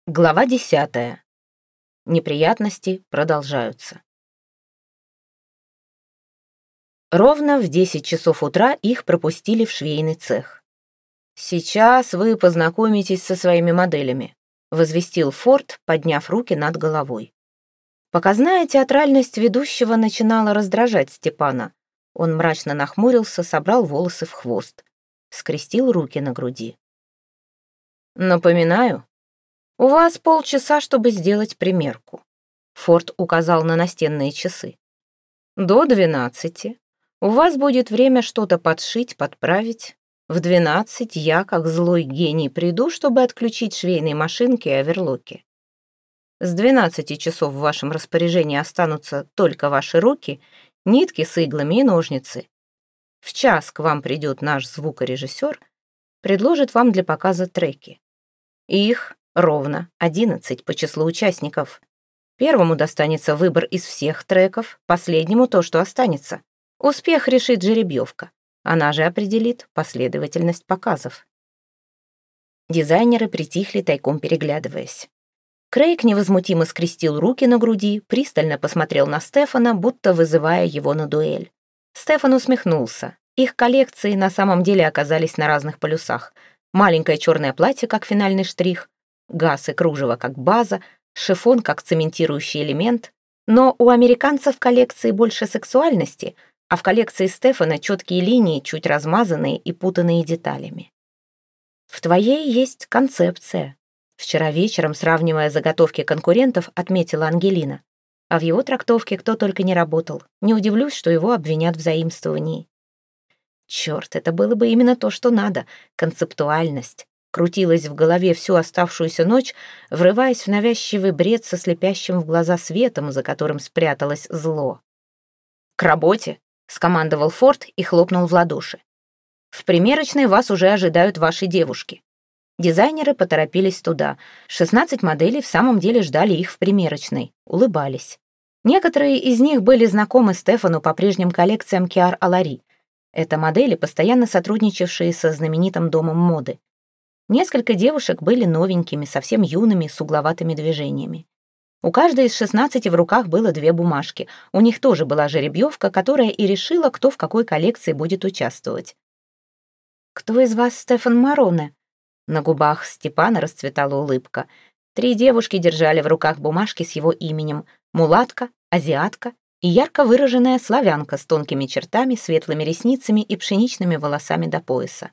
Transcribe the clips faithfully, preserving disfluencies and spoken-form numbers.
Глава десятая. Неприятности продолжаются. Ровно в десять часов утра их пропустили в швейный цех. «Сейчас вы познакомитесь со своими моделями», — возвестил Форд, подняв руки над головой. Показная театральность ведущего начинала раздражать Степана. Он мрачно нахмурился, собрал волосы в хвост, скрестил руки на груди. «Напоминаю, у вас полчаса, чтобы сделать примерку», — Форд указал на настенные часы. «До двенадцати у вас будет время что-то подшить, подправить. В двенадцать я, как злой гений, приду, чтобы отключить швейные машинки и оверлоки. С двенадцати часов в вашем распоряжении останутся только ваши руки, нитки с иглами и ножницы. В час к вам придет наш звукорежиссер, предложит вам для показа треки. Их ровно одиннадцать по числу участников. Первому достанется выбор из всех треков, последнему то, что останется. Успех решит жеребьевка. Она же определит последовательность показов». Дизайнеры притихли, тайком переглядываясь. Крейг невозмутимо скрестил руки на груди, пристально посмотрел на Стефана, будто вызывая его на дуэль. Стефан усмехнулся. Их коллекции на самом деле оказались на разных полюсах. Маленькое черное платье, как финальный штрих, газ и кружево, как база, шифон, как цементирующий элемент. Но у американцев в коллекции больше сексуальности, а в коллекции Стефана четкие линии, чуть размазанные и путанные деталями. В твоей есть концепция. Вчера вечером, сравнивая заготовки конкурентов, отметила Ангелина. А в его трактовке кто только не работал. Не удивлюсь, что его обвинят в заимствовании. Черт, это было бы именно то, что надо. Концептуальность. Крутилась в голове всю оставшуюся ночь, врываясь в навязчивый бред со слепящим в глаза светом, за которым спряталось зло. «К работе!» — скомандовал Форд и хлопнул в ладоши. «В примерочной вас уже ожидают ваши девушки». Дизайнеры поторопились туда. шестнадцать моделей в самом деле ждали их в примерочной, улыбались. Некоторые из них были знакомы Стефану по прежним коллекциям Киар Алари. Это модели, постоянно сотрудничавшие со знаменитым домом моды. Несколько девушек были новенькими, совсем юными, с угловатыми движениями. У каждой из шестнадцати в руках было две бумажки. У них тоже была жеребьевка, которая и решила, кто в какой коллекции будет участвовать. «Кто из вас Стефан Мароне?» На губах Степана расцветала улыбка. Три девушки держали в руках бумажки с его именем: мулатка, азиатка и ярко выраженная славянка с тонкими чертами, светлыми ресницами и пшеничными волосами до пояса.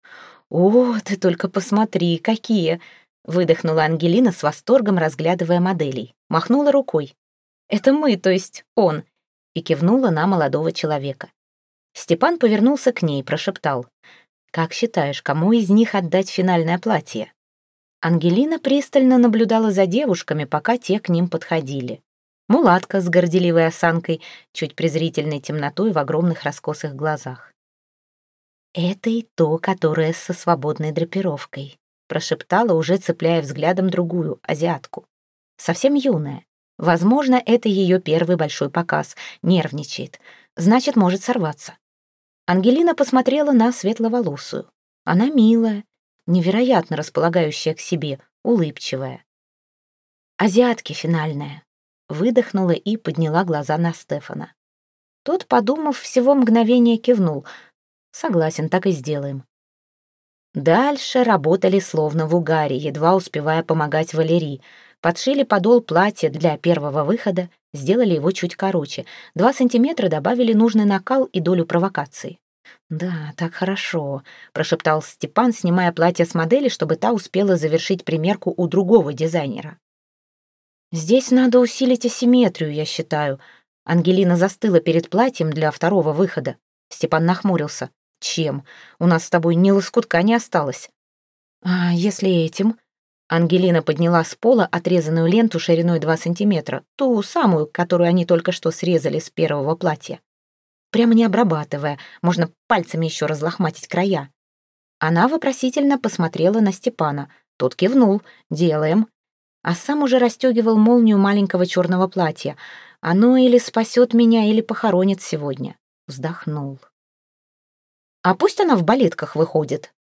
«О, ты только посмотри, какие!» — выдохнула Ангелина с восторгом, разглядывая моделей. Махнула рукой. «Это мы, то есть он», и кивнула на молодого человека. Степан повернулся к ней, прошептал: «Как считаешь, кому из них отдать финальное платье?» Ангелина пристально наблюдала за девушками, пока те к ним подходили. Мулатка с горделивой осанкой, чуть презрительной темнотой в огромных раскосых глазах. «Это и то, которое со свободной драпировкой», прошептала, уже цепляя взглядом другую, азиатку. Совсем юная. Возможно, это ее первый большой показ. Нервничает. Значит, может сорваться. Ангелина посмотрела на светловолосую. Она милая, невероятно располагающая к себе, улыбчивая. «Азиатки финальная», — выдохнула и подняла глаза на Стефана. Тот, подумав, всего мгновение кивнул. «Согласен, так и сделаем». Дальше работали словно в угаре, едва успевая помогать Валерии. Подшили подол платья для первого выхода, сделали его чуть короче. Два сантиметра добавили нужный накал и долю провокации. «Да, так хорошо», — прошептал Степан, снимая платье с модели, чтобы та успела завершить примерку у другого дизайнера. «Здесь надо усилить асимметрию, я считаю». Ангелина застыла перед платьем для второго выхода. Степан нахмурился. «Чем? У нас с тобой ни лоскутка не осталось». «А если этим?» Ангелина подняла с пола отрезанную ленту шириной два сантиметра, ту самую, которую они только что срезали с первого платья. Прямо не обрабатывая, можно пальцами еще разлохматить края. Она вопросительно посмотрела на Степана. Тот кивнул: «Делаем». А сам уже расстегивал молнию маленького черного платья. «Оно или спасет меня, или похоронит сегодня». Вздохнул. «А пусть она в балетках выходит».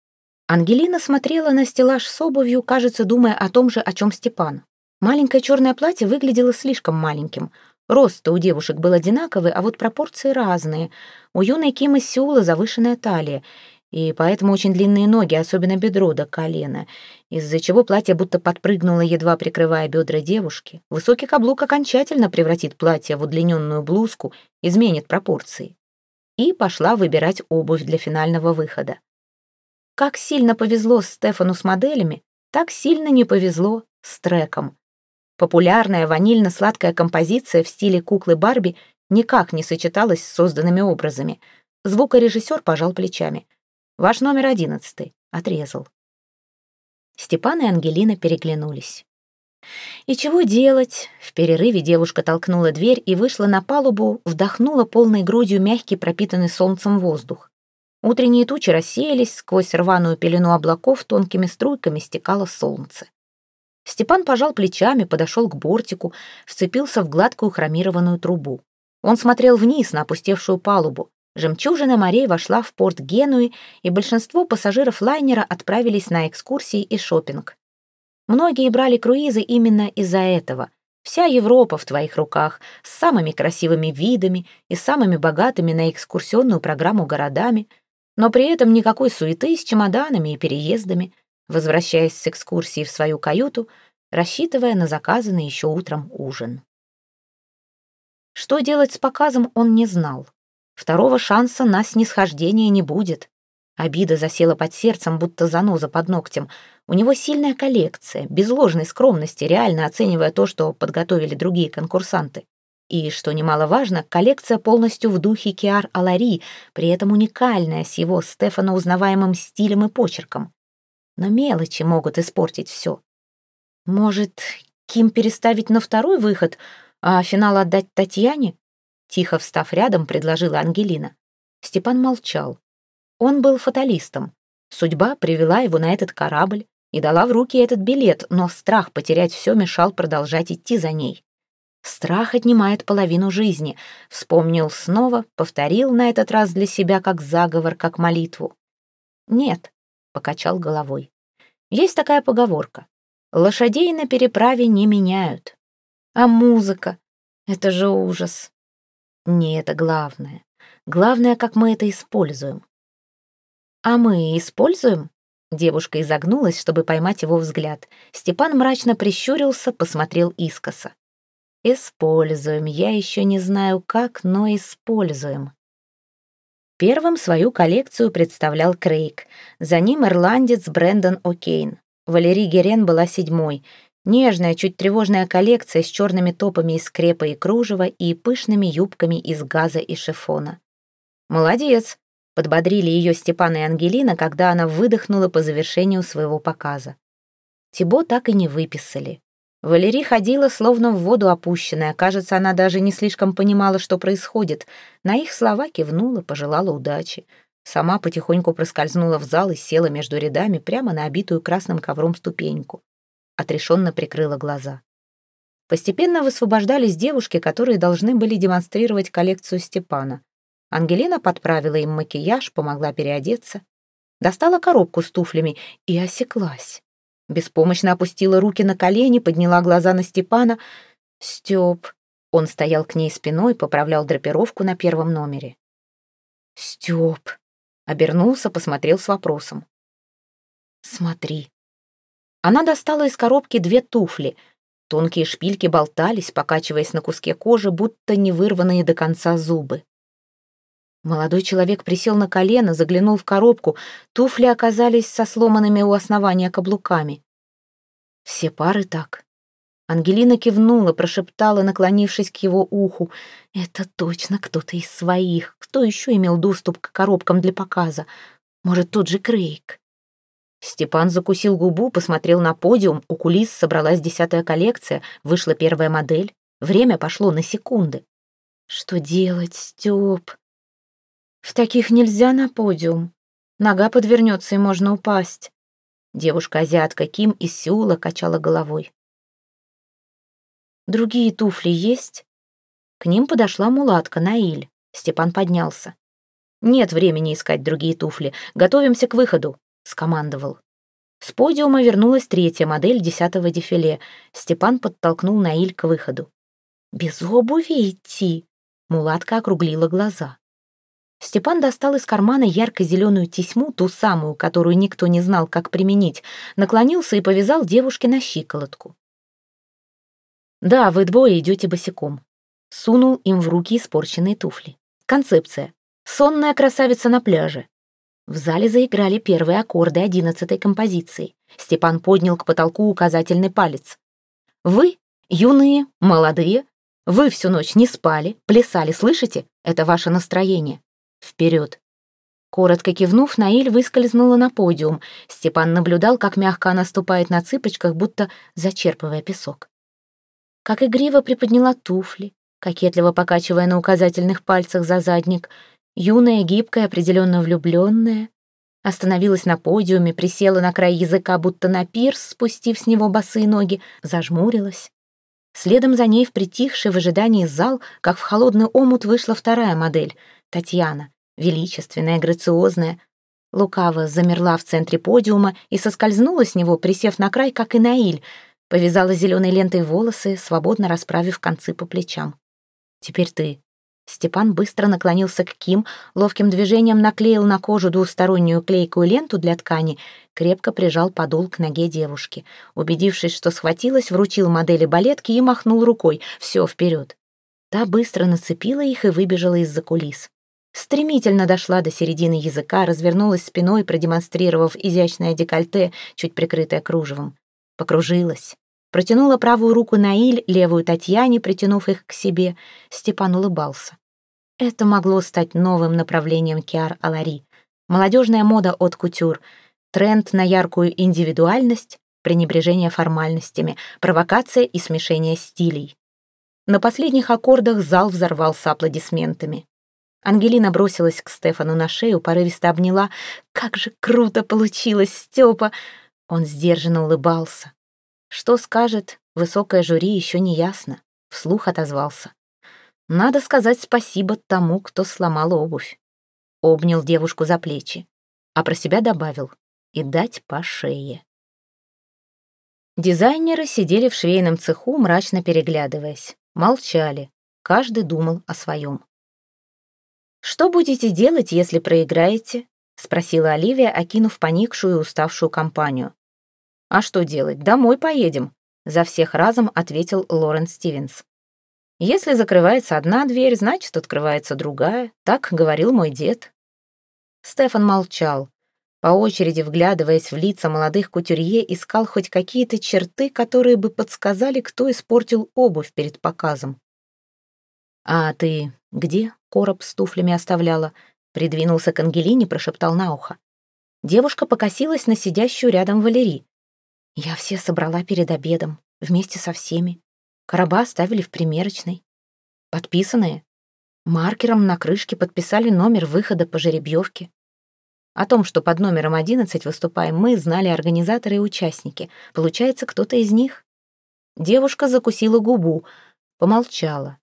Ангелина смотрела на стеллаж с обувью, кажется, думая о том же, о чем Степан. Маленькое черное платье выглядело слишком маленьким. Рост-то у девушек был одинаковый, а вот пропорции разные. У юной Ким из Сеула завышенная талия, и поэтому очень длинные ноги, особенно бедро до колена, из-за чего платье будто подпрыгнуло, едва прикрывая бедра девушки. Высокий каблук окончательно превратит платье в удлиненную блузку, изменит пропорции. И пошла выбирать обувь для финального выхода. Как сильно повезло Стефану с моделями, так сильно не повезло с треком. Популярная ванильно-сладкая композиция в стиле куклы Барби никак не сочеталась с созданными образами. Звукорежиссер пожал плечами. «Ваш номер одиннадцатый», — отрезал. Степан и Ангелина переглянулись. И чего делать? В перерыве девушка толкнула дверь и вышла на палубу, вдохнула полной грудью мягкий, пропитанный солнцем воздух. Утренние тучи рассеялись, сквозь рваную пелену облаков тонкими струйками стекало солнце. Степан пожал плечами, подошел к бортику, вцепился в гладкую хромированную трубу. Он смотрел вниз на опустевшую палубу. Жемчужина морей вошла в порт Генуи, и большинство пассажиров лайнера отправились на экскурсии и шопинг. Многие брали круизы именно из-за этого. Вся Европа в твоих руках, с самыми красивыми видами и самыми богатыми на экскурсионную программу городами, но при этом никакой суеты с чемоданами и переездами, возвращаясь с экскурсии в свою каюту, рассчитывая на заказанный еще утром ужин. Что делать с показом, он не знал. Второго шанса на снисхождение не будет. Обида засела под сердцем, будто заноза под ногтем. У него сильная коллекция, без ложной скромности, реально оценивая то, что подготовили другие конкурсанты. И, что немаловажно, коллекция полностью в духе Киар Алари, при этом уникальная, с его Стефана узнаваемым стилем и почерком. Но мелочи могут испортить все. Может, Ким переставить на второй выход, а финал отдать Татьяне? Тихо встав рядом, предложила Ангелина. Степан молчал. Он был фаталистом. Судьба привела его на этот корабль и дала в руки этот билет, но страх потерять все мешал продолжать идти за ней. Страх отнимает половину жизни. Вспомнил снова, повторил на этот раз для себя как заговор, как молитву. «Нет», — покачал головой. «Есть такая поговорка. Лошадей на переправе не меняют. А музыка — это же ужас. Не это главное. Главное, как мы это используем». «А мы используем?» Девушка изогнулась, чтобы поймать его взгляд. Степан мрачно прищурился, посмотрел искоса. «Используем. Я еще не знаю как, но используем». Первым свою коллекцию представлял Крейг. За ним ирландец Брэндон О'Кейн. Валерий Герен была седьмой. Нежная, чуть тревожная коллекция с черными топами из крепа и кружева и пышными юбками из газа и шифона. «Молодец!» — подбодрили ее Степан и Ангелина, когда она выдохнула по завершению своего показа. Тибо так и не выписали. Валерий ходила, словно в воду опущенная. Кажется, она даже не слишком понимала, что происходит. На их слова кивнула, пожелала удачи. Сама потихоньку проскользнула в зал и села между рядами прямо на обитую красным ковром ступеньку. Отрешенно прикрыла глаза. Постепенно высвобождались девушки, которые должны были демонстрировать коллекцию Степана. Ангелина подправила им макияж, помогла переодеться. Достала коробку с туфлями и осеклась. Беспомощно опустила руки на колени, подняла глаза на Степана. «Стёп». Он стоял к ней спиной, поправлял драпировку на первом номере. «Стёп». Обернулся, посмотрел с вопросом. «Смотри». Она достала из коробки две туфли. Тонкие шпильки болтались, покачиваясь на куске кожи, будто не вырванные до конца зубы. Молодой человек присел на колено, заглянул в коробку. Туфли оказались со сломанными у основания каблуками. «Все пары так». Ангелина кивнула, прошептала, наклонившись к его уху. «Это точно кто-то из своих. Кто еще имел доступ к коробкам для показа? Может, тот же Крейг?» Степан закусил губу, посмотрел на подиум. У кулис собралась десятая коллекция, вышла первая модель. Время пошло на секунды. «Что делать, Степ?» «В таких нельзя на подиум. Нога подвернется, и можно упасть». Девушка-азиатка Ким из Сеула качала головой. «Другие туфли есть?» К ним подошла мулатка Наиль. Степан поднялся. «Нет времени искать другие туфли. Готовимся к выходу». скомандовал. С подиума вернулась третья модель десятого дефиле. Степан подтолкнул Наиль к выходу. «Без обуви идти?» Мулатка округлила глаза. Степан достал из кармана ярко-зеленую тесьму, ту самую, которую никто не знал, как применить, наклонился и повязал девушке на щиколотку. «Да, вы двое идете босиком». Сунул им в руки испорченные туфли. Концепция. Сонная красавица на пляже. В зале заиграли первые аккорды одиннадцатой композиции. Степан поднял к потолку указательный палец. «Вы, юные, молодые, вы всю ночь не спали, плясали, слышите? Это ваше настроение. Вперед!» Коротко кивнув, Наиль выскользнула на подиум. Степан наблюдал, как мягко она ступает на цыпочках, будто зачерпывая песок. Как игриво приподняла туфли, кокетливо покачивая на указательных пальцах за задник. Юная, гибкая, определенно влюбленная. Остановилась на подиуме, присела на край языка, будто на пирс, спустив с него босые ноги, зажмурилась. Следом за ней в притихший в ожидании зал, как в холодный омут, вышла вторая модель — Татьяна, величественная, грациозная. Лукаво замерла в центре подиума и соскользнула с него, присев на край, как и Наиль, повязала зеленой лентой волосы, свободно расправив концы по плечам. «Теперь ты». Степан быстро наклонился к Ким, ловким движением наклеил на кожу двустороннюю клейкую ленту для ткани, крепко прижал подол к ноге девушки. Убедившись, что схватилась, вручил модели балетки и махнул рукой. «Все, вперед!» Та быстро нацепила их и выбежала из-за кулис. Стремительно дошла до середины языка, развернулась спиной, продемонстрировав изящное декольте, чуть прикрытое кружевом. Покружилась. Протянула правую руку Наиль, левую Татьяне, притянув их к себе. Степан улыбался. Это могло стать новым направлением Киар-Алари. Молодежная мода от кутюр, тренд на яркую индивидуальность, пренебрежение формальностями, провокация и смешение стилей. На последних аккордах зал взорвался аплодисментами. Ангелина бросилась к Стефану на шею, порывисто обняла. «Как же круто получилось, Степа!» Он сдержанно улыбался. Что скажет высокое жюри, еще не ясно. Вслух отозвался. «Надо сказать спасибо тому, кто сломал обувь». Обнял девушку за плечи, а про себя добавил: «И дать по шее». Дизайнеры сидели в швейном цеху, мрачно переглядываясь. Молчали, каждый думал о своем. «Что будете делать, если проиграете?» — спросила Оливия, окинув поникшую и уставшую компанию. «А что делать? Домой поедем», — за всех разом ответил Лорен Стивенс. «Если закрывается одна дверь, значит, открывается другая. Так говорил мой дед». Стефан молчал, по очереди вглядываясь в лица молодых кутюрье, искал хоть какие-то черты, которые бы подсказали, кто испортил обувь перед показом. «А ты где короб с туфлями оставляла?» Придвинулся к Ангелине, прошептал на ухо. Девушка покосилась на сидящую рядом Валерий. «Я все собрала перед обедом, вместе со всеми. Короба оставили в примерочной. Подписанные. Маркером на крышке подписали номер выхода по жеребьевке. О том, что под номером одиннадцать выступаем мы, знали организаторы и участники. Получается, кто-то из них?» Девушка закусила губу, помолчала.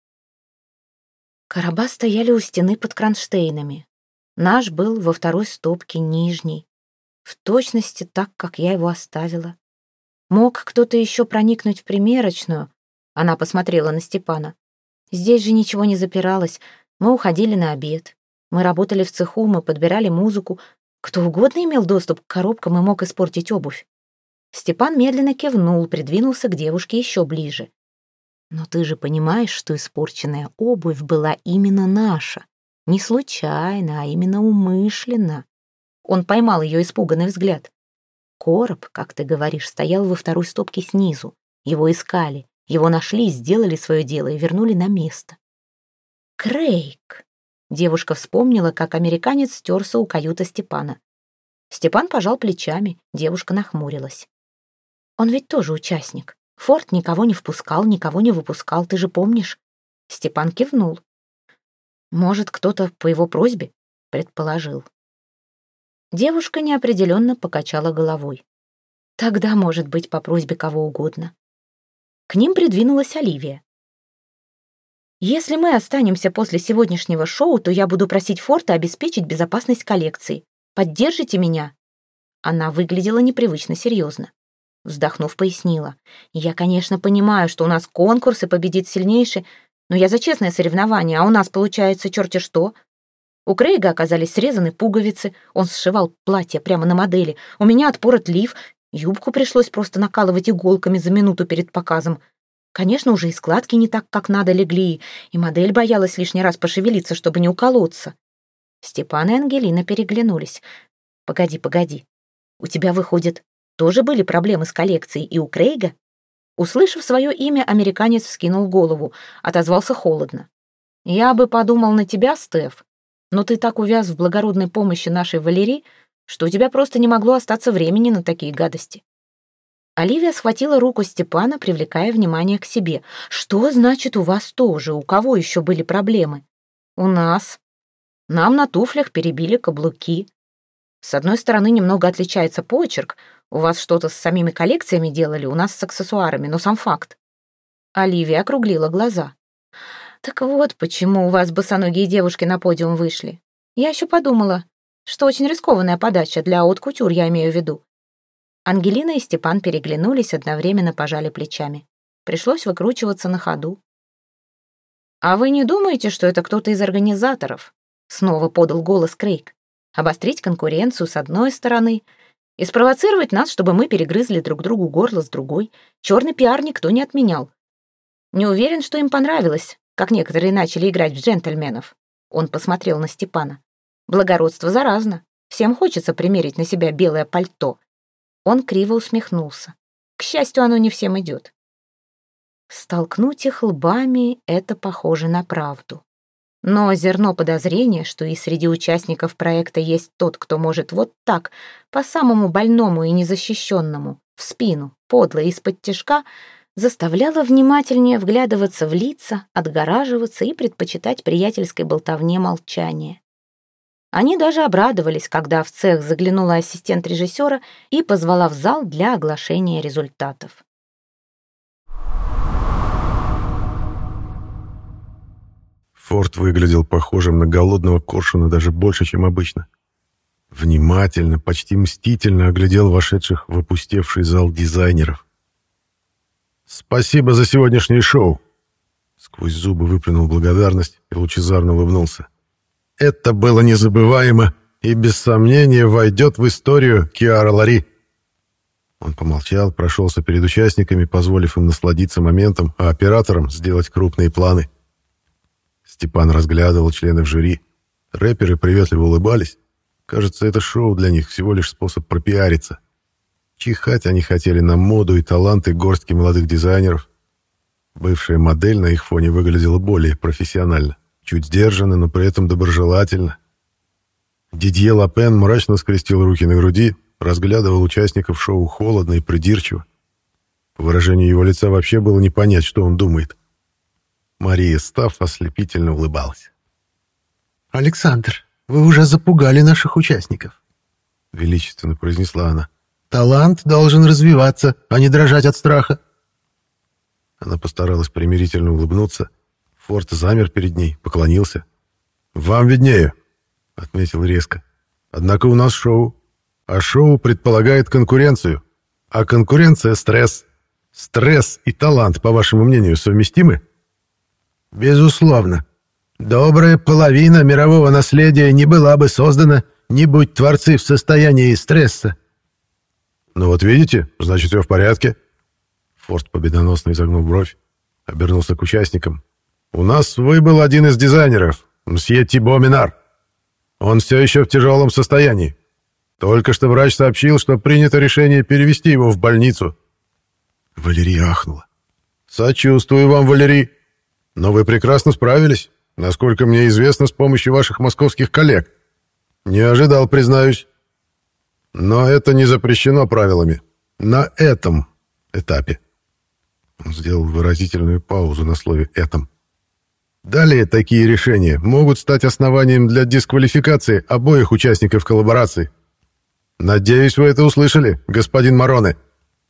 Короба стояли у стены под кронштейнами. Наш был во второй стопке, нижней. В точности так, как я его оставила. Мог кто-то еще проникнуть в примерочную? Она посмотрела на Степана. Здесь же ничего не запиралось. Мы уходили на обед. Мы работали в цеху, мы подбирали музыку. Кто угодно имел доступ к коробкам и мог испортить обувь. Степан медленно кивнул, придвинулся к девушке еще ближе. «Но ты же понимаешь, что испорченная обувь была именно наша. Не случайно, а именно умышленно». Он поймал ее испуганный взгляд. «Короб, как ты говоришь, стоял во второй стопке снизу. Его искали, его нашли, сделали свое дело и вернули на место». «Крейг!» Девушка вспомнила, как американец стерся у каюты Степана. Степан пожал плечами, девушка нахмурилась. «Он ведь тоже участник. Форд никого не впускал, никого не выпускал, ты же помнишь?» Степан кивнул. «Может, кто-то по его просьбе?» — предположил. Девушка неопределенно покачала головой. «Тогда, может быть, по просьбе кого угодно». К ним придвинулась Оливия. «Если мы останемся после сегодняшнего шоу, то я буду просить Форта обеспечить безопасность коллекции. Поддержите меня?» Она выглядела непривычно серьезно. Вздохнув, пояснила. «Я, конечно, понимаю, что у нас конкурс и победит сильнейший, но я за честное соревнование, а у нас получается черти что. У Крейга оказались срезаны пуговицы, он сшивал платье прямо на модели, у меня отпорот лиф, юбку пришлось просто накалывать иголками за минуту перед показом. Конечно, уже и складки не так, как надо, легли, и модель боялась лишний раз пошевелиться, чтобы не уколоться». Степан и Ангелина переглянулись. «Погоди, погоди. У тебя, выходит, тоже были проблемы с коллекцией и у Крейга?» Услышав свое имя, американец вскинул голову, отозвался холодно. «Я бы подумал на тебя, Стеф, но ты так увяз в благородной помощи нашей Валерии, что у тебя просто не могло остаться времени на такие гадости». Оливия схватила руку Степана, привлекая внимание к себе. «Что значит у вас тоже? У кого еще были проблемы?» «У нас. Нам на туфлях перебили каблуки. С одной стороны, немного отличается почерк. У вас что-то с самими коллекциями делали, у нас с аксессуарами, но сам факт». Оливия округлила глаза. «Так вот, почему у вас босоногие девушки на подиум вышли. Я еще подумала, что очень рискованная подача для haute-couture, я имею в виду». Ангелина и Степан переглянулись, одновременно пожали плечами. Пришлось выкручиваться на ходу. «А вы не думаете, что это кто-то из организаторов?» Снова подал голос Крейг. «Обострить конкуренцию с одной стороны и спровоцировать нас, чтобы мы перегрызли друг другу горло с другой. Черный пиар никто не отменял. Не уверен, что им понравилось, как некоторые начали играть в джентльменов». Он посмотрел на Степана. «Благородство заразно. Всем хочется примерить на себя белое пальто». Он криво усмехнулся. «К счастью, оно не всем идет». Столкнуть их лбами — это похоже на правду. Но зерно подозрения, что и среди участников проекта есть тот, кто может вот так, по самому больному и незащищенному, в спину, подло из-под тишка, заставляло внимательнее вглядываться в лица, отгораживаться и предпочитать приятельской болтовне молчание. Они даже обрадовались, когда в цех заглянула ассистент режиссера и позвала в зал для оглашения результатов. Форд выглядел похожим на голодного коршуна даже больше, чем обычно. Внимательно, почти мстительно оглядел вошедших в опустевший зал дизайнеров. «Спасибо за сегодняшнее шоу!» Сквозь зубы выплюнул благодарность и лучезарно улыбнулся. «Это было незабываемо и, без сомнения, войдет в историю Киара Лари». Он помолчал, прошелся перед участниками, позволив им насладиться моментом, а операторам сделать крупные планы. Степан разглядывал членов жюри. Рэперы приветливо улыбались. Кажется, это шоу для них всего лишь способ пропиариться. Чихать они хотели на моду и таланты горстки молодых дизайнеров. Бывшая модель на их фоне выглядела более профессионально. Чуть сдержанно, но при этом доброжелательно. Дидье Лапен мрачно скрестил руки на груди, разглядывал участников шоу холодно и придирчиво. По выражению его лица вообще было не понять, что он думает. Мария Стафф ослепительно улыбалась. «Александр, вы уже запугали наших участников», — величественно произнесла она. «Талант должен развиваться, а не дрожать от страха». Она постаралась примирительно улыбнуться. Форд замер перед ней, поклонился. «Вам виднее», — отметил резко. «Однако у нас шоу, а шоу предполагает конкуренцию, а конкуренция — стресс. Стресс и талант, по вашему мнению, совместимы?» «Безусловно. Добрая половина мирового наследия не была бы создана, не будь творцы в состоянии стресса». «Ну вот видите, значит, все в порядке». Форд победоносно изогнул бровь, обернулся к участникам. «У нас выбыл один из дизайнеров, мсье Тибо Минар. Он все еще в тяжелом состоянии. Только что врач сообщил, что принято решение перевести его в больницу». Валерия ахнула. «Сочувствую вам, Валерий. Но вы прекрасно справились, насколько мне известно, с помощью ваших московских коллег. Не ожидал, признаюсь. Но это не запрещено правилами. На этом этапе». Он сделал выразительную паузу на слове «этом». Далее такие решения могут стать основанием для дисквалификации обоих участников коллаборации. Надеюсь, вы это услышали, господин Мароне.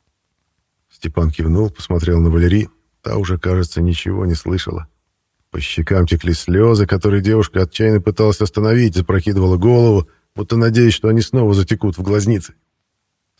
Степан кивнул, посмотрел на Валерий. Та уже, кажется, ничего не слышала. По щекам текли слезы, которые девушка отчаянно пыталась остановить, запрокидывала голову, будто надеясь, что они снова затекут в глазницы.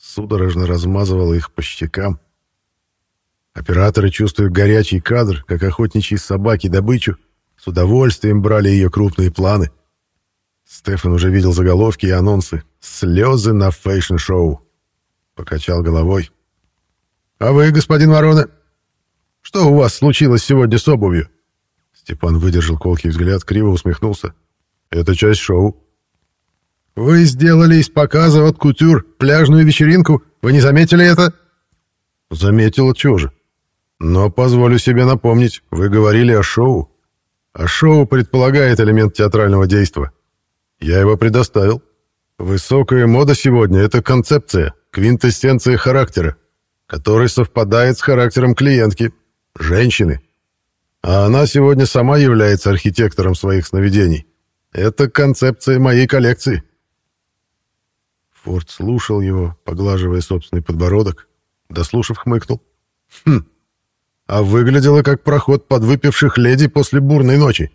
судорожно размазывала их по щекам. Операторы, чувствуя горячий кадр, как охотничьи собаки добычу, с удовольствием брали ее крупные планы. Стефан уже видел заголовки и анонсы «Слезы на фэшн-шоу». Покачал головой. «А вы, господин Ворона, что у вас случилось сегодня с обувью?» Степан выдержал колкий взгляд, криво усмехнулся. «Это часть шоу». «Вы сделали из показа от кутюр пляжную вечеринку? Вы не заметили это?» «Заметил, чего же. Но позволю себе напомнить, вы говорили о шоу. А шоу предполагает элемент театрального действа. Я его предоставил. Высокая мода сегодня — это концепция, квинтэссенция характера, который совпадает с характером клиентки, женщины. А она сегодня сама является архитектором своих сновидений. Это концепция моей коллекции». Форд слушал его, поглаживая собственный подбородок. Дослушав, хмыкнул. «Хм, а выглядело как проход подвыпивших леди после бурной ночи».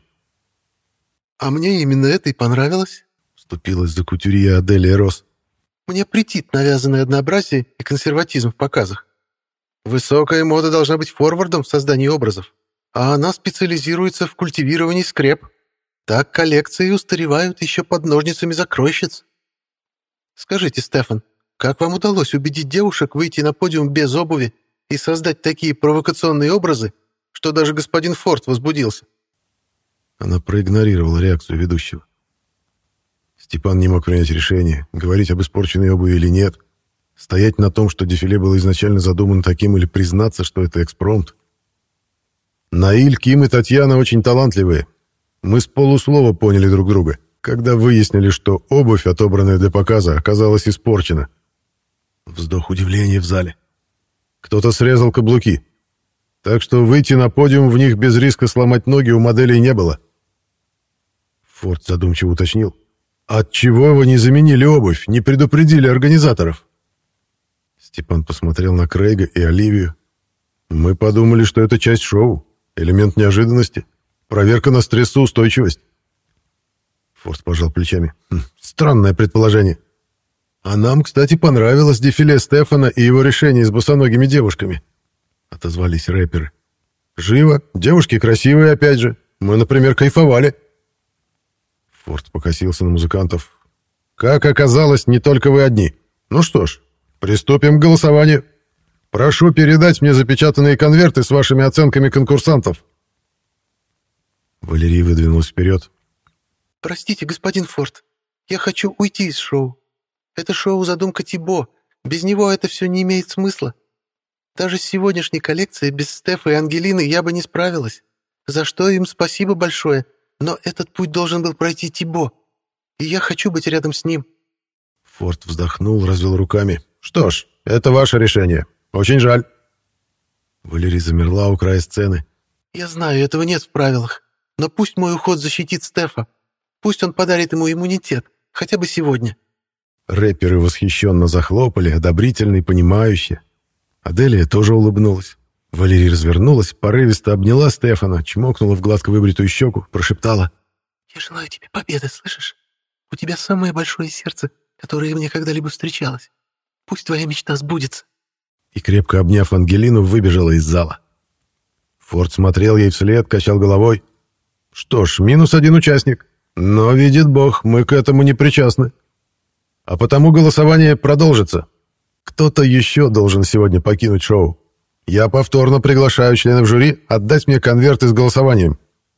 «А мне именно это и понравилось», — вступилась за кутюрье Аделия Росс. «Мне претит навязанное однообразие и консерватизм в показах. Высокая мода должна быть форвардом в создании образов, а она специализируется в культивировании скреп. Так коллекции устаревают еще под ножницами закройщиц. Скажите, Стефан, как вам удалось убедить девушек выйти на подиум без обуви и создать такие провокационные образы, что даже господин Форд возбудился?» Она проигнорировала реакцию ведущего. Степан не мог принять решение, говорить об испорченной обуви или нет, стоять на том, что дефиле было изначально задумано таким, или признаться, что это экспромт. Наиль, Ким и Татьяна очень талантливые. Мы с полуслова поняли друг друга, когда выяснили, что обувь, отобранная для показа, оказалась испорчена. Вздох удивления в зале. Кто-то срезал каблуки. Так что выйти на подиум в них без риска сломать ноги у моделей не было. Форд задумчиво уточнил. «Отчего вы не заменили обувь, не предупредили организаторов?» Степан посмотрел на Крейга и Оливию. «Мы подумали, что это часть шоу, элемент неожиданности, проверка на стрессоустойчивость». Форд пожал плечами. Хм, «Странное предположение. А нам, кстати, понравилось дефиле Стефана и его решение с босоногими девушками», — отозвались рэперы. «Живо, девушки красивые опять же. Мы, например, кайфовали». Форд покосился на музыкантов. «Как оказалось, не только вы одни. Ну что ж, приступим к голосованию. Прошу передать мне запечатанные конверты с вашими оценками конкурсантов». Валерий выдвинулась вперед. «Простите, господин Форд, я хочу уйти из шоу. Это шоу задумка Тибо. Без него это все не имеет смысла. Даже с сегодняшней коллекцией без Стефа и Ангелины я бы не справилась. За что им спасибо большое. Но этот путь должен был пройти Тибо. И я хочу быть рядом с ним». Форд вздохнул, развел руками. «Что ж, это ваше решение. Очень жаль». Валерий замерла у края сцены. «Я знаю, этого нет в правилах. Но пусть мой уход защитит Стефа. Пусть он подарит ему иммунитет. Хотя бы сегодня». Рэперы восхищенно захлопали, одобрительно и понимающе. Аделия тоже улыбнулась. Валерия развернулась, порывисто обняла Стефана, чмокнула в гладко выбритую щеку, прошептала. «Я желаю тебе победы, слышишь? У тебя самое большое сердце, которое мне когда-либо встречалось. Пусть твоя мечта сбудется». И, крепко обняв Ангелину, выбежала из зала. Форд смотрел ей вслед, качал головой. «Что ж, минус один участник. Но, видит Бог, мы к этому не причастны. А потому голосование продолжится. Кто-то еще должен сегодня покинуть шоу. Я повторно приглашаю членов жюри отдать мне конверты с голосованием».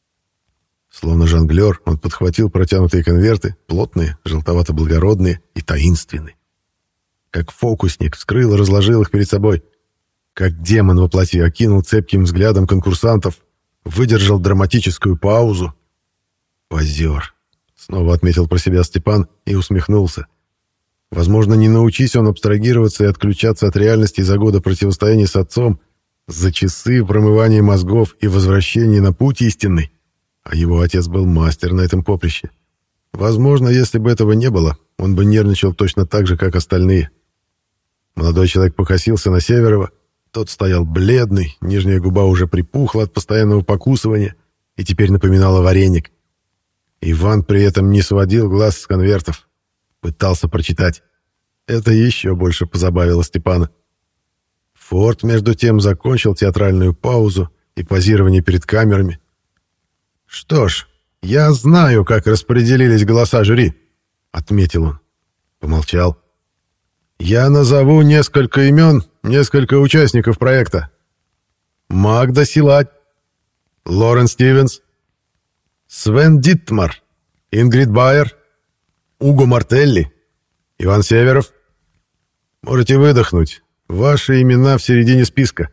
Словно жонглер, он подхватил протянутые конверты, плотные, желтовато-благородные и таинственные. Как фокусник вскрыл и разложил их перед собой. Как демон во плоти окинул цепким взглядом конкурсантов, выдержал драматическую паузу. «Позер», — снова отметил про себя Степан и усмехнулся. Возможно, не научись он абстрагироваться и отключаться от реальности за годы противостояния с отцом, за часы промывания мозгов и возвращения на путь истинный. А его отец был мастер на этом поприще. Возможно, если бы этого не было, он бы нервничал точно так же, как остальные. Молодой человек покосился на Северова. Тот стоял бледный, нижняя губа уже припухла от постоянного покусывания и теперь напоминала вареник. Иван при этом не сводил глаз с конвертов. Пытался прочитать. Это еще больше позабавило Степана. Форд, между тем, закончил театральную паузу и позирование перед камерами. «Что ж, я знаю, как распределились голоса жюри», — отметил он. Помолчал. «Я назову несколько имен, несколько участников проекта. Магда Силать, Лорен Стивенс, Свен Диттмар, Ингрид Байер, Уго Мартелли, Иван Северов. Можете выдохнуть. Ваши имена в середине списка.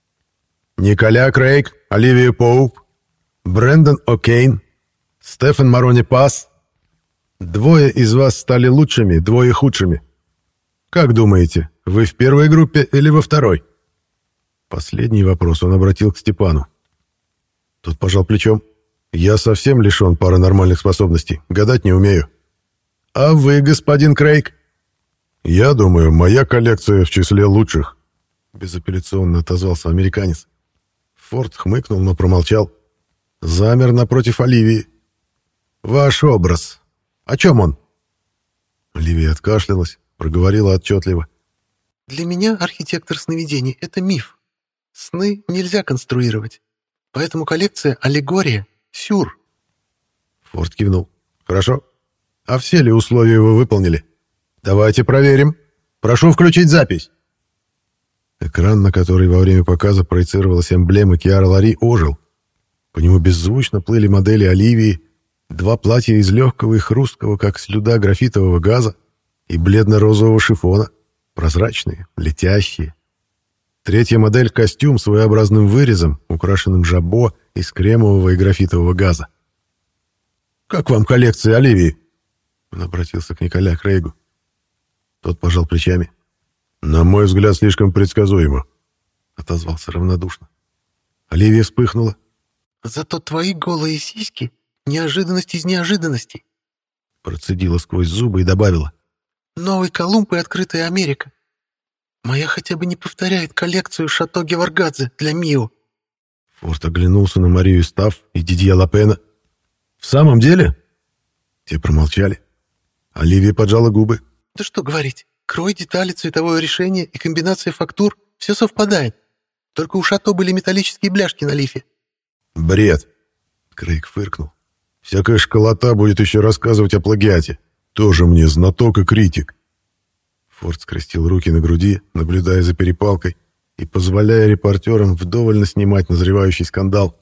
Николя Крейг, Оливия Поуп, Брэндон О'Кейн, Стефан Марони Пас. Двое из вас стали лучшими, двое худшими. Как думаете, вы в первой группе или во второй?» Последний вопрос он обратил к Степану. Тот пожал плечом. «Я совсем лишен паранормальных способностей, гадать не умею». «А вы, господин Крейг?» «Я думаю, моя коллекция в числе лучших», — безапелляционно отозвался американец. Форд хмыкнул, но промолчал. Замер напротив Оливии. «Ваш образ. О чем он?» Оливия откашлялась, проговорила отчетливо. «Для меня архитектор сновидений — это миф. Сны нельзя конструировать. Поэтому коллекция — аллегория, сюр». Форд кивнул. «Хорошо. А все ли условия вы выполнили? Давайте проверим. Прошу включить запись». Экран, на который во время показа проецировалась эмблема Киара Лари, ожил. По нему беззвучно плыли модели Оливии, два платья из легкого и хрусткого, как слюда графитового газа, и бледно-розового шифона, прозрачные, летящие. Третья модель — костюм с своеобразным вырезом, украшенным жабо из кремового и графитового газа. «Как вам коллекция Оливии?» Он обратился к Николя Крейгу. Тот пожал плечами. «На мой взгляд, слишком предсказуемо», — отозвался равнодушно. Оливия вспыхнула. «Зато твои голые сиськи — неожиданность из неожиданностей», — процедила сквозь зубы и добавила. «Новый Колумб и открытая Америка. Моя хотя бы не повторяет коллекцию Шато Геваргадзе для Мио». Форд оглянулся на Марию Стафф и Дидье Лапена. «В самом деле?» Те промолчали. Оливия поджала губы. «Да что говорить, крой, детали, цветовое решение и комбинация фактур — все совпадает. Только у Шато были металлические бляшки на лифе». «Бред!» — Крейг фыркнул. «Всякая школота будет еще рассказывать о плагиате. Тоже мне знаток и критик». Форд скрестил руки на груди, наблюдая за перепалкой и позволяя репортерам вдоволь снимать назревающий скандал.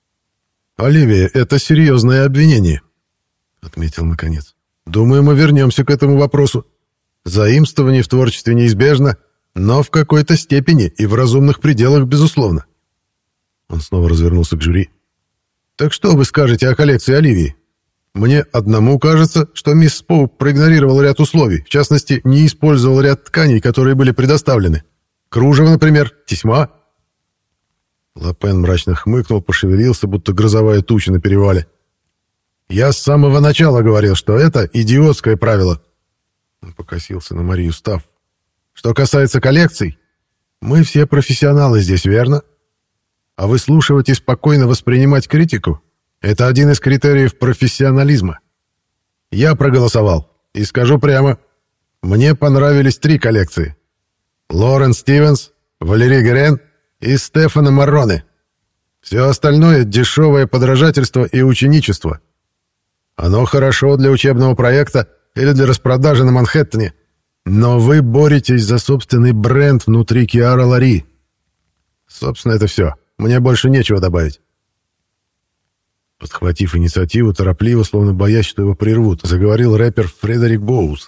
«Оливия, это серьезное обвинение», — отметил наконец. «Думаю, мы вернемся к этому вопросу. Заимствование в творчестве неизбежно, но в какой-то степени и в разумных пределах, безусловно». Он снова развернулся к жюри. «Так что вы скажете о коллекции Оливии? Мне одному кажется, что мисс Поуп проигнорировала ряд условий, в частности, не использовал ряд тканей, которые были предоставлены. Кружево, например, тесьма». Лапен мрачно хмыкнул, пошевелился, будто грозовая туча на перевале. «Я с самого начала говорил, что это идиотское правило». Он покосился на Марию Стафф. «Что касается коллекций, мы все профессионалы здесь, верно? А выслушивать и спокойно воспринимать критику — это один из критериев профессионализма. Я проголосовал, и скажу прямо, мне понравились три коллекции. Лорен Стивенс, Валери Герен и Стефано Марроне. Все остальное — дешевое подражательство и ученичество. Оно хорошо для учебного проекта или для распродажи на Манхэттене, но вы боретесь за собственный бренд внутри Киара Лари. Собственно, это все. Мне больше нечего добавить». Подхватив инициативу, торопливо, словно боясь, что его прервут, заговорил рэпер Фредерик Боуз.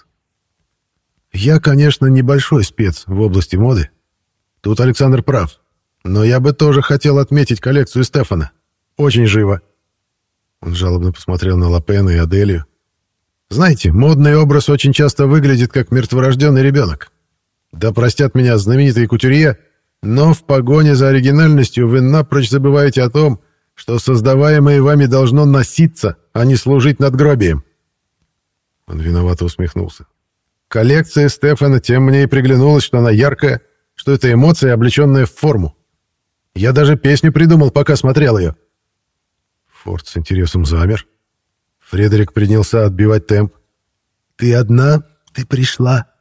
«Я, конечно, небольшой спец в области моды. Тут Александр прав. Но я бы тоже хотел отметить коллекцию Стефана. Очень живо». Он жалобно посмотрел на Лапена и Аделию. «Знаете, модный образ очень часто выглядит как мертворожденный ребенок. Да простят меня знаменитые кутюрье, но в погоне за оригинальностью вы напрочь забываете о том, что создаваемое вами должно носиться, а не служить надгробием». Он виновато усмехнулся. «Коллекция Стефана тем мне и приглянулась, что она яркая, что это эмоция, облеченная в форму. Я даже песню придумал, пока смотрел ее». Форд с интересом замер. Фредерик принялся отбивать темп. «Ты одна, ты пришла.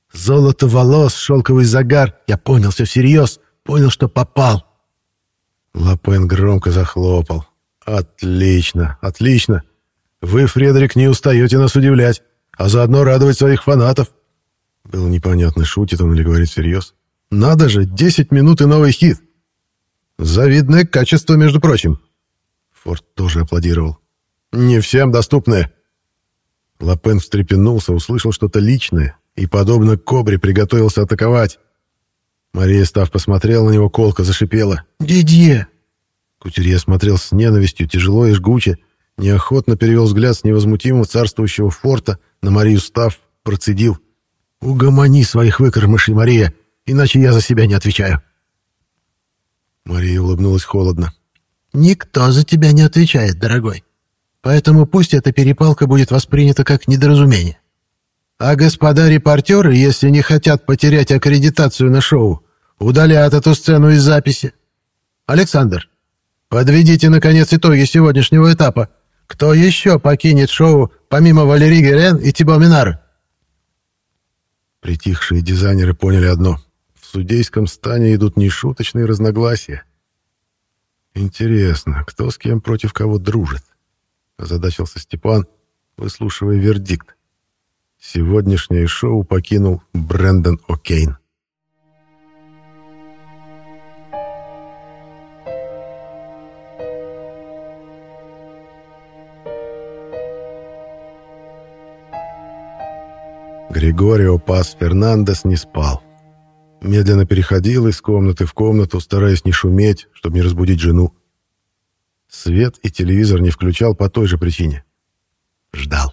Золото волос, шелковый загар. Я понял все всерьез. Понял, что попал. Лапен громко захлопал. Отлично, отлично. Вы, Фредерик, не устаете нас удивлять, а заодно радовать своих фанатов. Было непонятно, шутит он или говорит всерьез. Надо же, десять минут и новый хит. Завидное качество, между прочим. Форд тоже аплодировал. Не всем доступное. Лапен встрепенулся, услышал что-то личное и, подобно кобре, приготовился атаковать. Мария, став, посмотрела на него, колко зашипела. «Дидье!» Кутюрье смотрел с ненавистью, тяжело и жгуче, неохотно перевел взгляд с невозмутимого царствующего Форта на Марию, став, процедил. «Угомони своих выкормышей, Мария, иначе я за себя не отвечаю». Мария улыбнулась холодно. «Никто за тебя не отвечает, дорогой. Поэтому пусть эта перепалка будет воспринята как недоразумение. А господа репортеры, если не хотят потерять аккредитацию на шоу, удалят эту сцену из записи. Александр, подведите, наконец, итоги сегодняшнего этапа. Кто еще покинет шоу, помимо Валерии Герен и Тибо Минары?» Притихшие дизайнеры поняли одно. В судейском стане идут нешуточные разногласия. «Интересно, кто с кем против кого дружит?» — озадачился Степан, выслушивая вердикт. Сегодняшнее шоу покинул Брэндон О'Кейн. Григорио Пас Фернандес не спал. Медленно переходил из комнаты в комнату, стараясь не шуметь, чтобы не разбудить жену. Свет и телевизор не включал по той же причине. Ждал.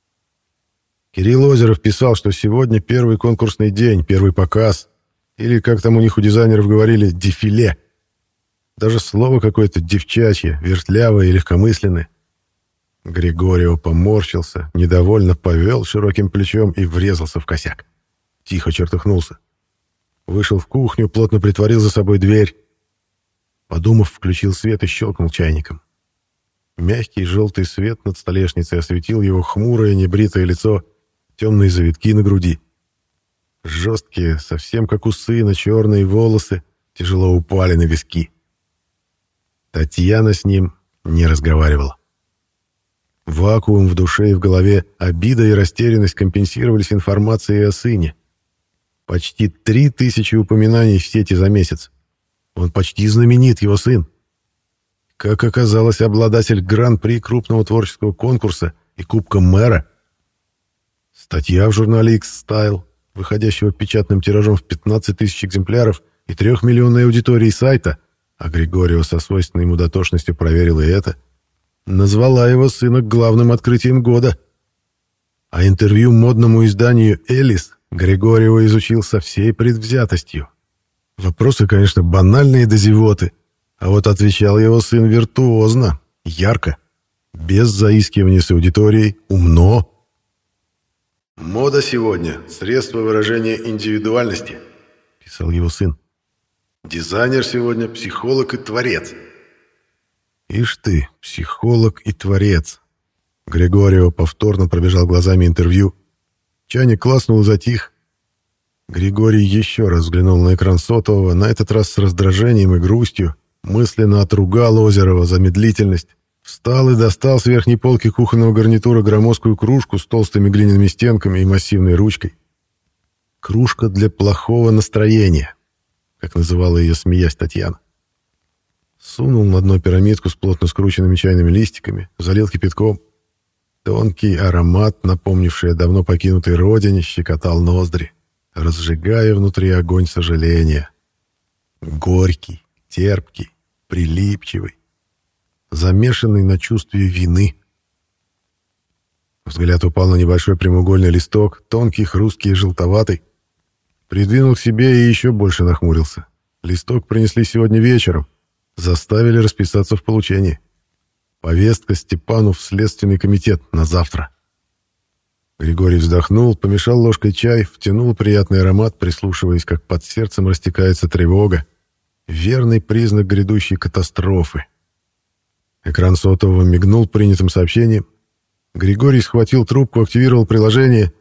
Кирилл Озеров писал, что сегодня первый конкурсный день, первый показ, или, как там у них у дизайнеров говорили, дефиле. Даже слово какое-то девчачье, вертлявое и легкомысленное. Григорио поморщился, недовольно повел широким плечом и врезался в косяк. Тихо чертыхнулся. Вышел в кухню, плотно притворил за собой дверь. Подумав, включил свет и щелкнул чайником. Мягкий желтый свет над столешницей осветил его хмурое небритое лицо, темные завитки на груди. Жесткие, совсем как у сына, черные волосы тяжело упали на виски. Татьяна с ним не разговаривала. Вакуум в душе и в голове, обида и растерянность компенсировались информацией о сыне. Почти три тысячи упоминаний в сети за месяц. Он почти знаменит, его сын. Как оказалось, обладатель гран-при крупного творческого конкурса и Кубка мэра. Статья в журнале X-Style, выходящего печатным тиражом в пятнадцать тысяч экземпляров и трехмиллионной аудитории сайта, а Григорио со свойственной ему дотошностью проверил и это, назвала его сына главным открытием года. А интервью модному изданию «Элис» Григорио изучил со всей предвзятостью. Вопросы, конечно, банальные до зевоты, а вот отвечал его сын виртуозно, ярко, без заискивания с аудиторией, умно. «Мода сегодня — средство выражения индивидуальности», — писал его сын. «Дизайнер сегодня — психолог и творец». Ишь ты, психолог и творец. Григорио повторно пробежал глазами интервью. Чайник класснул и затих. Григорий еще раз взглянул на экран сотового, на этот раз с раздражением и грустью, мысленно отругал Озерова за медлительность, встал и достал с верхней полки кухонного гарнитура громоздкую кружку с толстыми глиняными стенками и массивной ручкой. «Кружка для плохого настроения», как называла ее, смеясь, Татьяна. Сунул на дно пирамидку с плотно скрученными чайными листиками, залил кипятком. Тонкий аромат, напомнивший о давно покинутой родине, щекотал ноздри, разжигая внутри огонь сожаления. Горький, терпкий, прилипчивый, замешанный на чувстве вины. Взгляд упал на небольшой прямоугольный листок, тонкий, хрусткий и желтоватый. Придвинул к себе и еще больше нахмурился. Листок принесли сегодня вечером. Заставили расписаться в получении. Повестка Степану в Следственный комитет на завтра. Григорий вздохнул, помешал ложкой чай, втянул приятный аромат, прислушиваясь, как под сердцем растекается тревога. Верный признак грядущей катастрофы. Экран сотового мигнул принятым сообщением. Григорий схватил трубку, активировал приложение.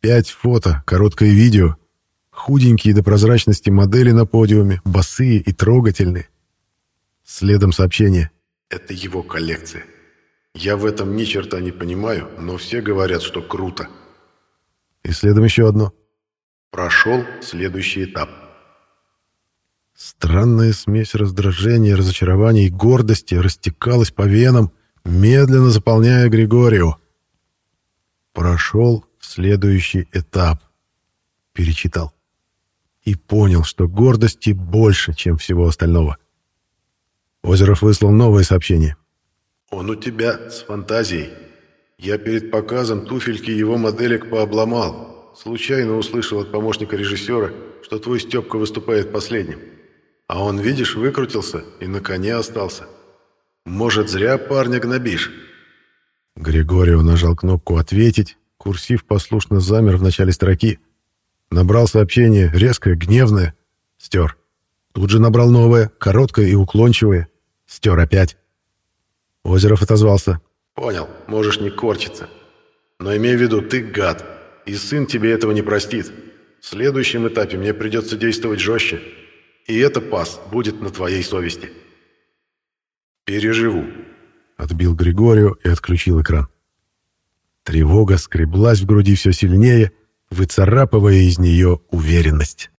Пять фото, короткое видео, худенькие до прозрачности модели на подиуме, босые и трогательные. Следом сообщение. Это его коллекция. Я в этом ни черта не понимаю, но все говорят, что круто. И следом еще одно. Прошел следующий этап. Странная смесь раздражения, разочарования и гордости растекалась по венам, медленно заполняя Григорио. Прошел следующий этап. Перечитал. И понял, что гордости больше, чем всего остального. Озеров выслал новое сообщение. «Он у тебя с фантазией. Я перед показом туфельки его моделек пообломал. Случайно услышал от помощника режиссера, что твой Степка выступает последним. А он, видишь, выкрутился и на коне остался. Может, зря парня гнобишь?» Григорио нажал кнопку «Ответить». Курсив послушно замер в начале строки. Набрал сообщение, резкое, гневное. Стер. Тут же набрал новое, короткое и уклончивое. Стер опять. Озеров отозвался. «Понял, можешь не корчиться. Но имей в виду, ты гад, и сын тебе этого не простит. В следующем этапе мне придется действовать жестче. И это, пас, будет на твоей совести». «Переживу», — отбил Григорио и отключил экран. Тревога скреблась в груди все сильнее, выцарапывая из нее уверенность.